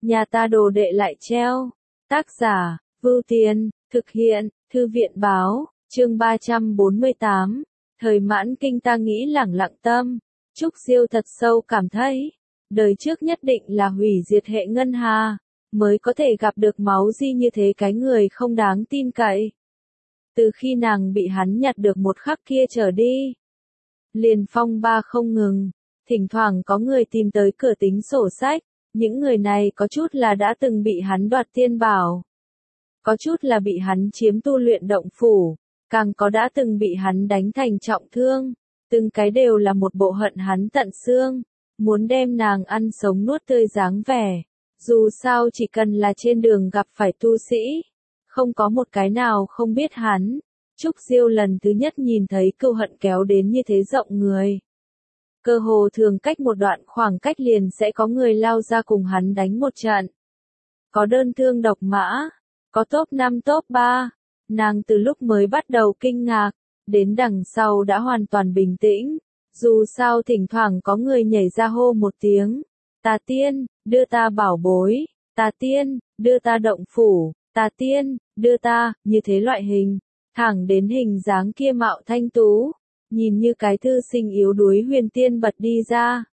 nhà ta đồ đệ lại treo. Tác giả, Vưu Tiên, thực hiện, Thư viện báo, chương 348. Thời mãn kinh ta nghĩ lẳng lặng tâm. Trúc Diêu thật sâu cảm thấy, đời trước nhất định là hủy diệt hệ ngân hà, mới có thể gặp được Máu Di như thế cái người không đáng tin cậy. Từ khi nàng bị hắn nhặt được một khắc kia trở đi, liền phong ba không ngừng, thỉnh thoảng có người tìm tới cửa tính sổ sách, những người này có chút là đã từng bị hắn đoạt tiên bảo, có chút là bị hắn chiếm tu luyện động phủ, càng có đã từng bị hắn đánh thành trọng thương, từng cái đều là một bộ hận hắn tận xương, muốn đem nàng ăn sống nuốt tươi dáng vẻ. Dù sao chỉ cần là trên đường gặp phải tu sĩ, không có một cái nào không biết hắn. Trúc Diêu lần thứ nhất nhìn thấy cừu hận kéo đến như thế rộng người. Cơ hồ thường cách một đoạn khoảng cách liền sẽ có người lao ra cùng hắn đánh một trận. Có đơn thương độc mã, có top 5 top 3, nàng từ lúc mới bắt đầu kinh ngạc, đến đằng sau đã hoàn toàn bình tĩnh, dù sao thỉnh thoảng có người nhảy ra hô một tiếng, Tà Tiên, đưa ta bảo bối, Tà Tiên, đưa ta động phủ, Tà Tiên, đưa ta, như thế loại hình, thẳng đến hình dáng kia mạo thanh tú, nhìn như cái thư sinh yếu đuối huyền tiên bật đi ra.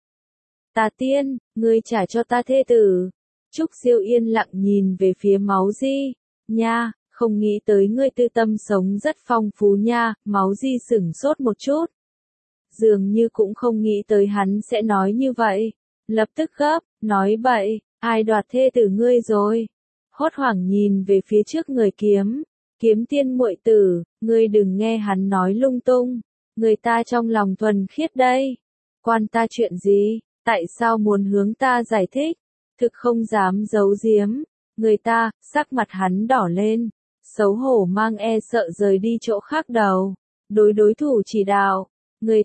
Tà Tiên, ngươi trả cho ta thê tử. Trúc Diêu yên lặng nhìn về phía Máu Di, nha, không nghĩ tới ngươi tư tâm sống rất phong phú nha. Máu Di sửng sốt một chút, dường như cũng không nghĩ tới hắn sẽ nói như vậy, lập tức gấp, nói bậy, ai đoạt thê tử ngươi rồi? Hốt hoảng nhìn về phía trước người kiếm tiên muội tử, ngươi đừng nghe hắn nói lung tung, người ta trong lòng thuần khiết đây, quan ta chuyện gì, tại sao muốn hướng ta giải thích, thực không dám giấu giếm, người ta, sắc mặt hắn đỏ lên, xấu hổ mang e sợ rời đi chỗ khác đầu, đối thủ chỉ đạo, người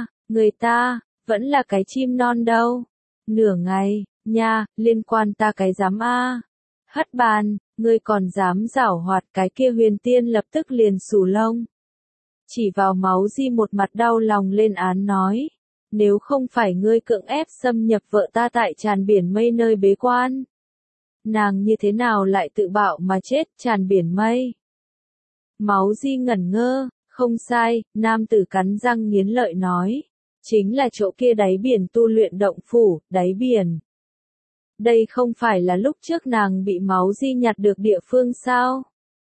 ta, vẫn là cái chim non đâu, nửa ngày, nha, liên quan ta cái dám a. Hất bàn, ngươi còn dám giảo hoạt cái kia huyền tiên lập tức liền xù lông. Chỉ vào Máu Di một mặt đau lòng lên án nói, nếu không phải ngươi cưỡng ép xâm nhập vợ ta tại tràn biển mây nơi bế quan, nàng như thế nào lại tự bạo mà chết tràn biển mây. Máu Di ngẩn ngơ, không sai, nam tử cắn răng nghiến lợi nói, chính là chỗ kia đáy biển tu luyện động phủ, đáy biển. Đây không phải là lúc trước nàng bị Máu Di nhặt được địa phương sao?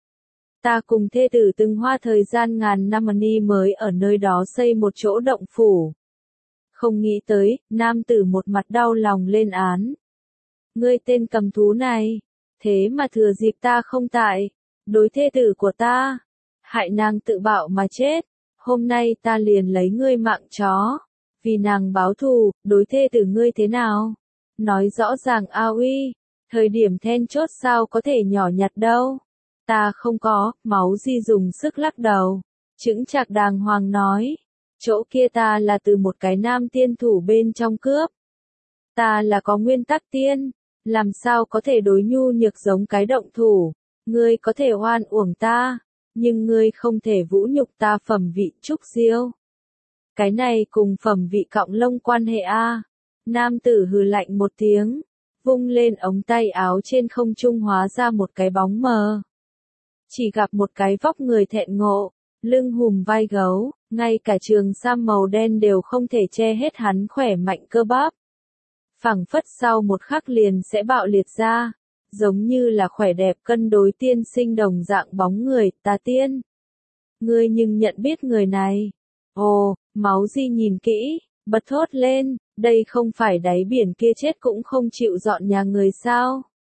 Ta cùng thê tử từng hoa thời gian ngàn năm ni mới ở nơi đó xây một chỗ động phủ. Không nghĩ tới, nam tử một mặt đau lòng lên án. Ngươi tên cầm thú này, thế mà thừa dịp ta không tại, đối thê tử của ta, hại nàng tự bạo mà chết, hôm nay ta liền lấy ngươi mạng chó, vì nàng báo thù, đối thê tử ngươi thế nào? Nói rõ ràng a uy, thời điểm then chốt sao có thể nhỏ nhặt đâu. Ta không có, Máu Di dùng sức lắc đầu, chững chạc đàng hoàng nói, chỗ kia ta là từ một cái nam tiên thủ bên trong cướp. Ta là có nguyên tắc tiên, làm sao có thể đối nhu nhược giống cái động thủ, ngươi có thể oan uổng ta, nhưng ngươi không thể vũ nhục ta phẩm vị. Trúc Diêu. Cái này cùng phẩm vị cọng lông quan hệ a. Nam tử hừ lạnh một tiếng, vung lên ống tay áo trên không trung hóa ra một cái bóng mờ. Chỉ gặp một cái vóc người thẹn ngộ, lưng hùm vai gấu, ngay cả trường sam màu đen đều không thể che hết hắn khỏe mạnh cơ bắp. Phảng phất sau một khắc liền sẽ bạo liệt ra, giống như là khỏe đẹp cân đối tiên sinh đồng dạng bóng người. Tà Tiên, ngươi nhưng nhận biết người này? Ồ, Máu Di nhìn kỹ, bật thốt lên, đây không phải đáy biển kia chết cũng không chịu dọn nhà người sao?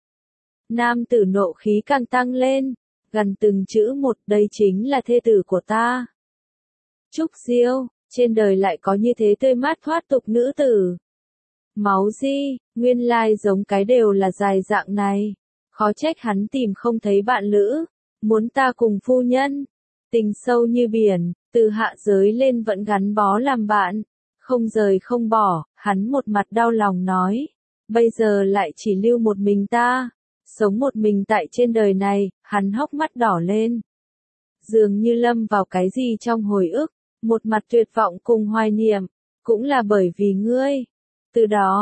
Nam tử nộ khí càng tăng lên, gần từng chữ một, đây chính là thê tử của ta. Trúc Diêu, trên đời lại có như thế tươi mát thoát tục nữ tử. Máu Di, nguyên lai giống cái đều là dài dạng này, khó trách hắn tìm không thấy bạn lữ, muốn ta cùng phu nhân, tình sâu như biển, từ hạ giới lên vẫn gắn bó làm bạn, không rời không bỏ. Hắn một mặt đau lòng nói, bây giờ lại chỉ lưu một mình ta, sống một mình tại trên đời này. Hắn hốc mắt đỏ lên, dường như lâm vào cái gì trong hồi ức, một mặt tuyệt vọng cùng hoài niệm, cũng là bởi vì ngươi. Từ đó,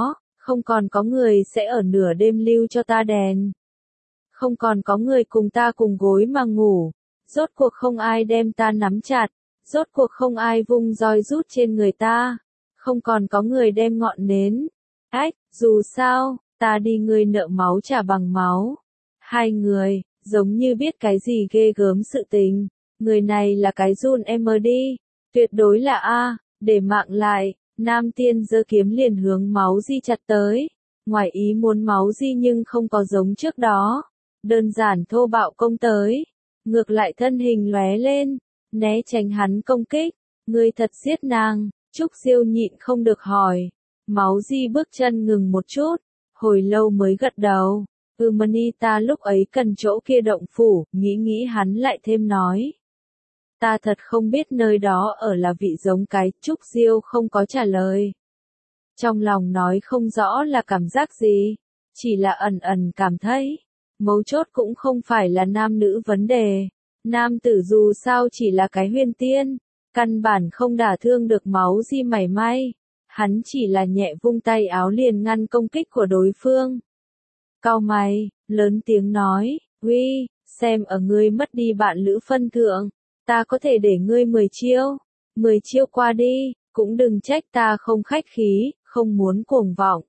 Không còn có người sẽ ở nửa đêm lưu cho ta đèn. Không còn có người cùng ta cùng gối mà ngủ. Rốt cuộc không ai đem ta nắm chặt. Rốt cuộc không ai vung roi rút trên người ta. Không còn có người đem ngọn nến. Ách, dù sao, ta đi ngươi nợ máu trả bằng máu. Hai người, giống như biết cái gì ghê gớm sự tình. Người này là cái Jun MD. Tuyệt đối là A, để mạng lại. Nam tiên giơ kiếm liền hướng Máu Di chặt tới. Ngoài ý muốn Máu Di nhưng không có giống trước đó. Đơn giản thô bạo công tới. Ngược lại thân hình lóe lên. Né tránh hắn công kích. Ngươi thật giết nàng. Trúc Diêu nhịn không được hỏi. Máu Di bước chân ngừng một chút. Hồi lâu mới gật đầu. Mani ta lúc ấy cần chỗ kia động phủ. Nghĩ hắn lại thêm nói. Ta thật không biết nơi đó ở là vị giống cái. Trúc Diêu không có trả lời. Trong lòng nói không rõ là cảm giác gì. Chỉ là ẩn ẩn cảm thấy. Mấu chốt cũng không phải là nam nữ vấn đề. Nam tử dù sao chỉ là cái huyền tiên. Căn bản không đả thương được Máu Di mảy may. Hắn chỉ là nhẹ vung tay áo liền ngăn công kích của đối phương. Cau mày, lớn tiếng nói. Uy, xem ở ngươi mất đi bạn lữ phân thượng. Ta có thể để ngươi 10 chiêu. 10 chiêu qua đi, cũng đừng trách ta không khách khí, không muốn cuồng vọng.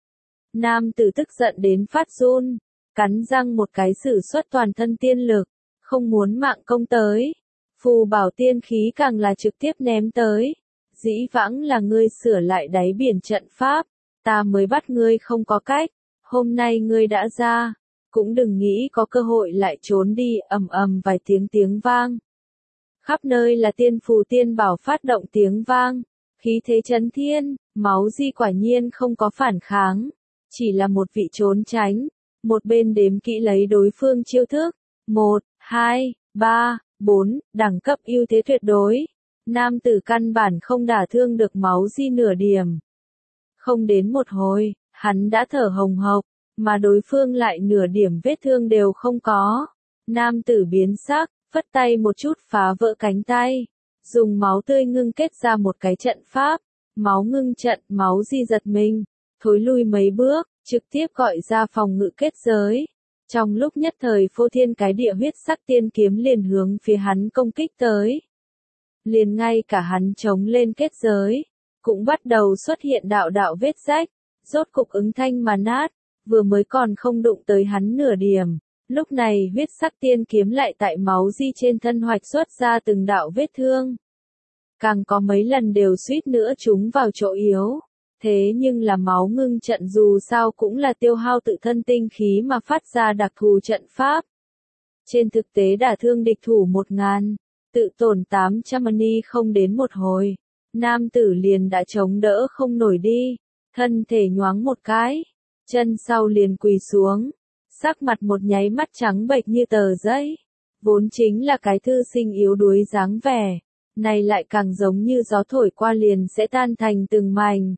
Nam tử tức giận đến phát run, cắn răng một cái sử xuất toàn thân tiên lực, không muốn mạng công tới. Phù bảo tiên khí càng là trực tiếp ném tới. Dĩ vãng là ngươi sửa lại đáy biển trận pháp, ta mới bắt ngươi không có cách. Hôm nay ngươi đã ra, cũng đừng nghĩ có cơ hội lại trốn đi. Ầm ầm vài tiếng vang. Khắp nơi là tiên phù tiên bảo phát động tiếng vang, khí thế chấn thiên. Máu Di quả nhiên không có phản kháng, chỉ là một vị trốn tránh, một bên đếm kỹ lấy đối phương chiêu thức. 1, 2, 3, 4, đẳng cấp ưu thế tuyệt đối. Nam tử căn bản không đả thương được Máu Di nửa điểm. Không đến một hồi, hắn đã thở hồng hộc, mà đối phương lại nửa điểm vết thương đều không có. Nam tử biến sắc, phất tay một chút phá vỡ cánh tay, dùng máu tươi ngưng kết ra một cái trận pháp. Máu ngưng trận, Máu Di giật mình, thối lui mấy bước, trực tiếp gọi ra phòng ngự kết giới. Trong lúc nhất thời phô thiên cái địa huyết sắc tiên kiếm liền hướng phía hắn công kích tới. Liền ngay cả hắn chống lên kết giới, cũng bắt đầu xuất hiện đạo đạo vết rách, rốt cục ứng thanh mà nát, vừa mới còn không đụng tới hắn nửa điểm. Lúc này huyết sắc tiên kiếm lại tại Máu Di trên thân hoạch xuất ra từng đạo vết thương. Càng có mấy lần đều suýt nữa trúng vào chỗ yếu. Thế nhưng là máu ngưng trận dù sao cũng là tiêu hao tự thân tinh khí mà phát ra đặc thù trận pháp. Trên thực tế đả thương địch thủ 1000, tự tổn 800 mani không đến một hồi. Nam tử liền đã chống đỡ không nổi đi, thân thể nhoáng một cái, chân sau liền quỳ xuống. Sắc mặt một nháy mắt trắng bệch như tờ giấy, vốn chính là cái thư sinh yếu đuối dáng vẻ, này lại càng giống như gió thổi qua liền sẽ tan thành từng mảnh.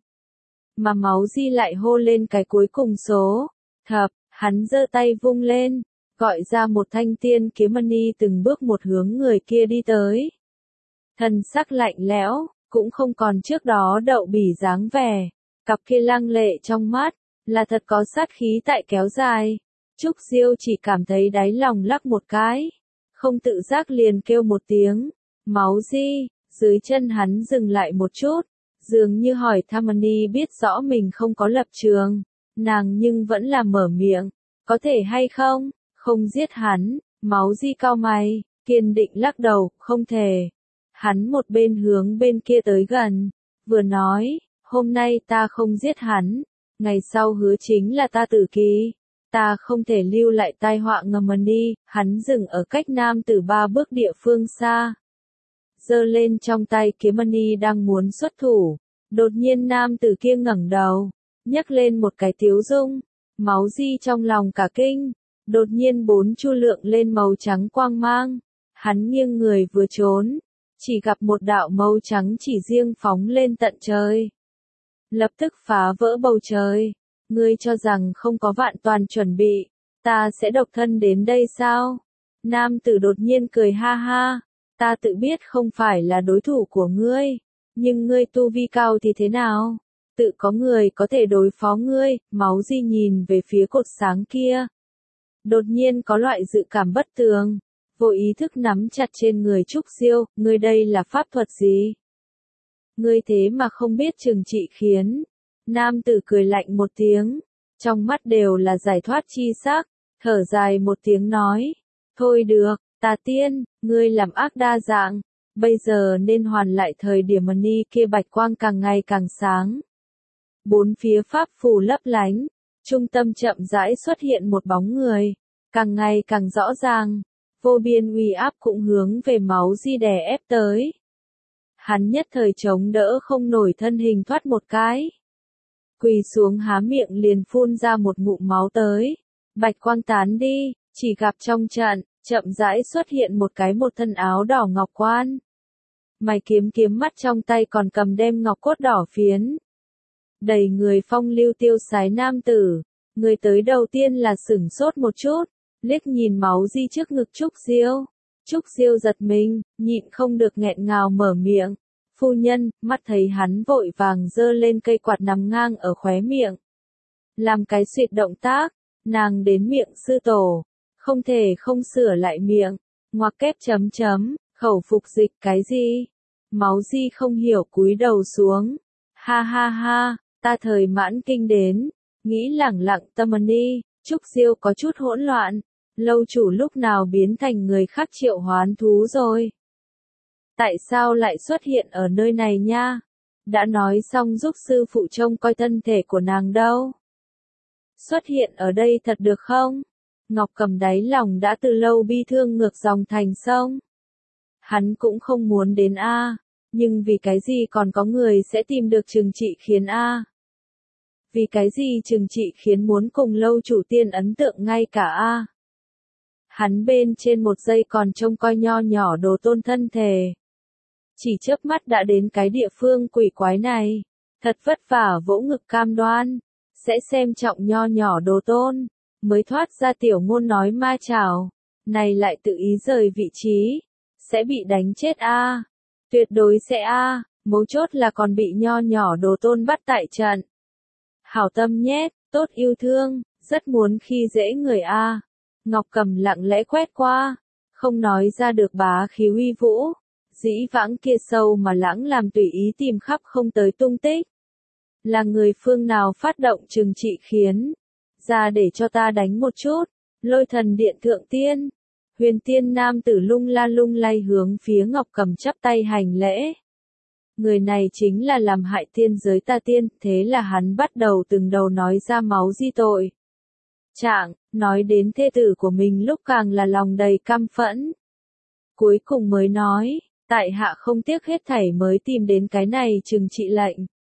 Mà Máu Di lại hô lên cái cuối cùng số, thập, hắn giơ tay vung lên, gọi ra một thanh tiên kiếm mani từng bước một hướng người kia đi tới. Thần sắc lạnh lẽo, cũng không còn trước đó đậu bỉ dáng vẻ, cặp kia lăng lệ trong mắt, là thật có sát khí tại kéo dài. Trúc Diêu chỉ cảm thấy đáy lòng lắc một cái, không tự giác liền kêu một tiếng, Máu Di, dưới chân hắn dừng lại một chút, dường như hỏi Thamani biết rõ mình không có lập trường, nàng nhưng vẫn là mở miệng, có thể hay không, không giết hắn. Máu Di cau mày, kiên định lắc đầu, không thể. Hắn một bên hướng bên kia tới gần, vừa nói, hôm nay ta không giết hắn, ngày sau hứa chính là ta tử kỳ. Ta không thể lưu lại tai họa ngầm đi. Hắn dừng ở cách nam tử 3 bước địa phương xa, giơ lên trong tay kiếm mani đang muốn xuất thủ. Đột nhiên nam tử kia ngẩng đầu, nhấc lên một cái tiếu dung. Máu Di trong lòng cả kinh, đột nhiên 4 chu lượng lên màu trắng quang mang. Hắn nghiêng người vừa trốn, chỉ gặp một đạo màu trắng chỉ riêng phóng lên tận trời, lập tức phá vỡ bầu trời. Ngươi cho rằng không có vạn toàn chuẩn bị, ta sẽ độc thân đến đây sao? Nam tử đột nhiên cười ha ha, ta tự biết không phải là đối thủ của ngươi, nhưng ngươi tu vi cao thì thế nào? Tự có người có thể đối phó ngươi, Máu Di nhìn về phía cột sáng kia. Đột nhiên có loại dự cảm bất tường, vô ý thức nắm chặt trên người Trúc Diêu, ngươi đây là pháp thuật gì? Ngươi thế mà không biết trừng trị khiến. Nam tử cười lạnh một tiếng, trong mắt đều là giải thoát chi sắc, thở dài một tiếng nói, thôi được, Tà Tiên, ngươi làm ác đa dạng, bây giờ nên hoàn lại thời điểm mani kia bạch quang càng ngày càng sáng. Bốn phía pháp phù lấp lánh, trung tâm chậm rãi xuất hiện một bóng người, càng ngày càng rõ ràng, vô biên uy áp cũng hướng về Máu Di đè ép tới. Hắn nhất thời chống đỡ không nổi, thân hình thoát một cái. Quỳ xuống há miệng liền phun ra một ngụm máu tới. Bạch quang tán đi, chỉ gặp trong trận, chậm rãi xuất hiện một thân áo đỏ ngọc quan. Mày kiếm mắt trong tay còn cầm đem ngọc cốt đỏ phiến. Đầy người phong lưu tiêu sái nam tử. Người tới đầu tiên là sửng sốt một chút, liếc nhìn Máu Di trước ngực Trúc Diêu. Trúc Diêu giật mình, nhịn không được nghẹn ngào mở miệng. Phu nhân, mắt thấy hắn vội vàng giơ lên cây quạt nằm ngang ở khóe miệng. Làm cái xuyệt động tác, nàng đến miệng sư tổ, không thể không sửa lại miệng, ngoặc kép chấm chấm, khẩu phục dịch cái gì? Máu Di không hiểu cúi đầu xuống. Ha ha ha, ta thời mãn kinh đến, nghĩ lẳng lặng tâm ni, Trúc Diêu có chút hỗn loạn, lâu chủ lúc nào biến thành người khác triệu hoán thú rồi? Tại sao lại xuất hiện ở nơi này nha? Đã nói xong giúp sư phụ trông coi thân thể của nàng đâu. Xuất hiện ở đây thật được không? Ngọc Cầm đáy lòng đã từ lâu bi thương ngược dòng thành sông. Hắn cũng không muốn đến a, nhưng vì cái gì còn có người sẽ tìm được Trừng Trị Khiến a? Vì cái gì Trừng Trị Khiến muốn cùng lâu chủ tiên ấn tượng ngay cả a? Hắn bên trên một giây còn trông coi nho nhỏ đồ tôn thân thể. Chỉ chớp mắt đã đến cái địa phương quỷ quái này. Thật vất vả vỗ ngực cam đoan. Sẽ xem trọng nho nhỏ đồ tôn. Mới thoát ra tiểu ngôn nói ma chảo. Này lại tự ý rời vị trí. Sẽ bị đánh chết a. Tuyệt đối sẽ a. Mấu chốt là còn bị nho nhỏ đồ tôn bắt tại trận. Hảo tâm nhét, tốt yêu thương, rất muốn khi dễ người a. Ngọc Cầm lặng lẽ quét qua. Không nói ra được bá khí uy vũ. Dĩ vãng kia sâu mà lãng làm tùy ý tìm khắp không tới tung tích. Là người phương nào phát động Trừng Trị Khiến? Ra để cho ta đánh một chút. Lôi Thần Điện thượng tiên. Huyền tiên nam tử lung lay hướng phía Ngọc Cầm chắp tay hành lễ. Người này chính là làm hại tiên giới Tà Tiên, thế là hắn bắt đầu từng đầu nói ra Máu Di tội. Trạng, nói đến thê tử của mình lúc càng là lòng đầy căm phẫn. Cuối cùng mới nói, tại hạ không tiếc hết thảy mới tìm đến cái này trừng trị lệnh.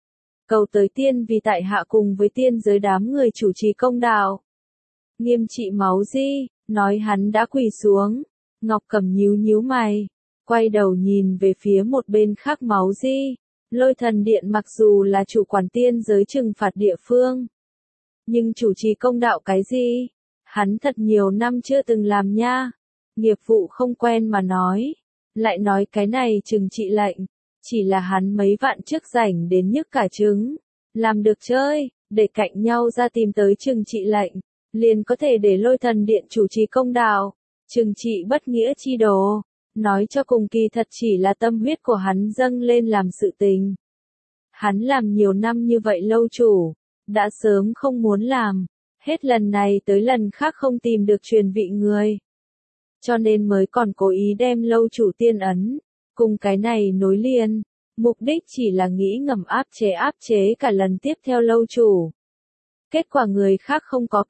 Cầu tới tiên vì tại hạ cùng với tiên giới đám người chủ trì công đạo. Nghiêm trị Máu Di, nói hắn đã quỳ xuống. Ngọc Cầm nhíu mày, quay đầu nhìn về phía một bên khác Máu Di. Lôi Thần Điện mặc dù là chủ quản tiên giới trừng phạt địa phương. Nhưng chủ trì công đạo cái gì? Hắn thật nhiều năm chưa từng làm nha. Nghiệp vụ không quen mà nói. Lại nói cái này trừng trị lệnh. Chỉ là hắn mấy vạn trước rảnh đến nhức cả trứng. Làm được chơi, để cạnh nhau ra tìm tới trừng trị lệnh. Liền có thể để Lôi Thần Điện chủ trì công đạo. Trừng trị bất nghĩa chi đồ. Nói cho cùng kỳ thật chỉ là tâm huyết của hắn dâng lên làm sự tình. Hắn làm nhiều năm như vậy lâu chủ. Đã sớm không muốn làm. Hết lần này tới lần khác không tìm được truyền vị người. Cho nên mới còn cố ý đem lâu chủ tiên ấn. Cùng cái này nối liền. Mục đích chỉ là nghĩ ngầm áp chế cả lần tiếp theo lâu chủ. Kết quả người khác không có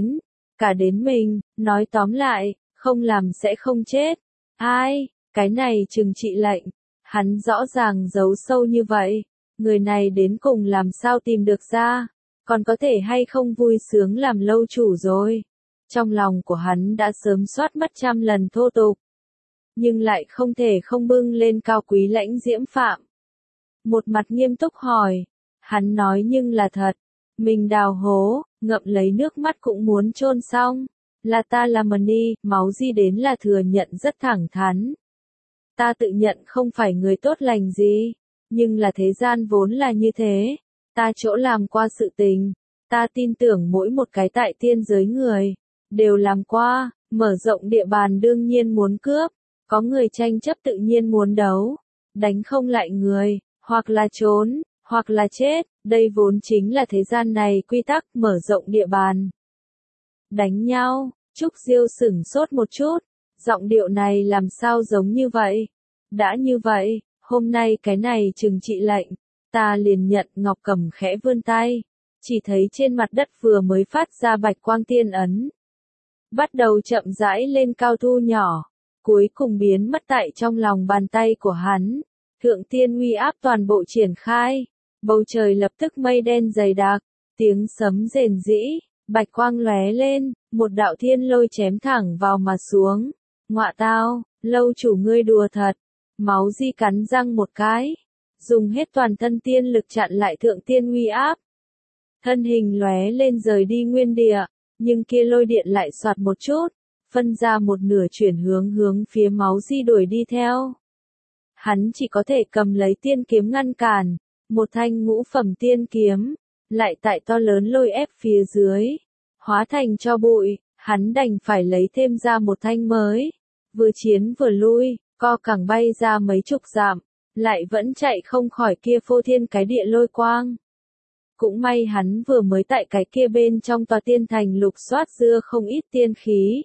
cả đến mình, nói tóm lại, không làm sẽ không chết. Ai, cái này trừng trị lệnh, hắn rõ ràng giấu sâu như vậy, người này đến cùng làm sao tìm được ra, còn có thể hay không vui sướng làm lâu chủ rồi. Trong lòng của hắn đã sớm soát mất trăm lần thô tục, nhưng lại không thể không bưng lên cao quý lãnh diễm phạm. Một mặt nghiêm túc hỏi, hắn nói nhưng là thật, mình đào hố, ngậm lấy nước mắt cũng muốn chôn xong. Là ta làm mani, Máu Di đến là thừa nhận rất thẳng thắn. Ta tự nhận không phải người tốt lành gì, nhưng là thế gian vốn là như thế. ta chỗ làm qua sự tình, ta tin tưởng mỗi một cái tại tiên giới người, đều làm qua, mở rộng địa bàn đương nhiên muốn cướp, có người tranh chấp tự nhiên muốn đấu, đánh không lại người, hoặc là trốn, hoặc là chết, đây vốn chính là thế gian này quy tắc mở rộng địa bàn. Đánh nhau, Trúc Diêu sửng sốt một chút, giọng điệu này làm sao giống như vậy? Đã như vậy, hôm nay cái này trừng trị lệnh, ta liền nhận. Ngọc Cầm khẽ vươn tay, chỉ thấy trên mặt đất vừa mới phát ra bạch quang tiên ấn. Bắt đầu chậm rãi lên cao thu nhỏ, cuối cùng biến mất tại trong lòng bàn tay của hắn. Thượng tiên uy áp toàn bộ triển khai, bầu trời lập tức mây đen dày đặc, tiếng sấm rền rĩ, bạch quang lóe lên, một đạo thiên lôi chém thẳng vào mà xuống. Ngọa tao, lâu chủ ngươi đùa thật. Máu Di cắn răng một cái, dùng hết toàn thân tiên lực chặn lại thượng tiên uy áp. Thân hình lóe lên rời đi nguyên địa, nhưng kia lôi điện lại xoạt một chút, phân ra một nửa chuyển hướng phía Máu Di đuổi đi theo. Hắn chỉ có thể cầm lấy tiên kiếm ngăn cản, một thanh ngũ phẩm tiên kiếm, lại tại to lớn lôi ép phía dưới, hóa thành cho bụi, hắn đành phải lấy thêm ra một thanh mới, vừa chiến vừa lui, co cẳng bay ra mấy chục dặm, lại vẫn chạy không khỏi kia phô thiên cái địa lôi quang. Cũng may hắn vừa mới tại cái kia bên trong tòa tiên thành lục soát dưa không ít tiên khí,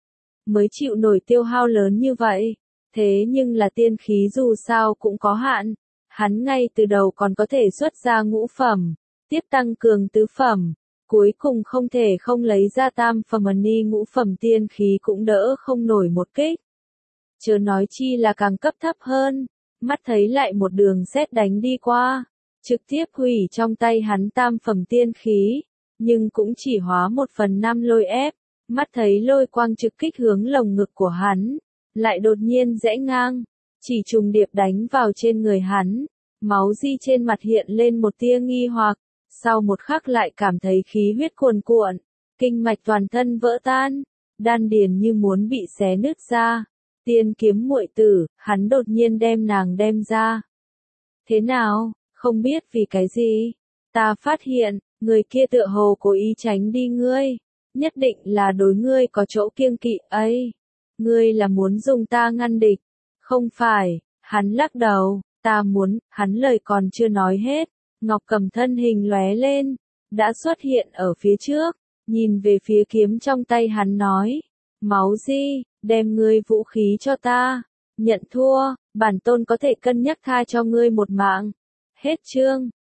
mới chịu nổi tiêu hao lớn như vậy. Thế nhưng là tiên khí dù sao cũng có hạn, hắn ngay từ đầu còn có thể xuất ra ngũ phẩm, tiếp tăng cường tứ phẩm, cuối cùng không thể không lấy ra tam phẩm ni ngũ phẩm tiên khí cũng đỡ không nổi một kích. Chớ nói chi là càng cấp thấp hơn, mắt thấy lại một đường sét đánh đi qua, trực tiếp hủy trong tay hắn tam phẩm tiên khí, nhưng cũng chỉ hóa 1/5 lôi ép, mắt thấy lôi quang trực kích hướng lồng ngực của hắn, lại đột nhiên rẽ ngang, chỉ trùng điệp đánh vào trên người hắn. Máu Di trên mặt hiện lên một tia nghi hoặc, sau một khắc lại cảm thấy khí huyết cuồn cuộn, kinh mạch toàn thân vỡ tan, đan điền như muốn bị xé nứt ra. Tiên kiếm muội tử, hắn đột nhiên đem nàng đem ra. Thế nào, không biết vì cái gì? Ta phát hiện, người kia tựa hồ cố ý tránh đi ngươi, nhất định là đối ngươi có chỗ kiêng kỵ ấy. Ngươi là muốn dùng ta ngăn địch? Không phải, hắn lắc đầu, ta muốn, hắn lời còn chưa nói hết, Ngọc Cầm thân hình lóe lên, đã xuất hiện ở phía trước, nhìn về phía kiếm trong tay hắn nói, Máu Di, đem ngươi vũ khí cho ta, nhận thua, bản tôn có thể cân nhắc tha cho ngươi một mạng. Hết chương.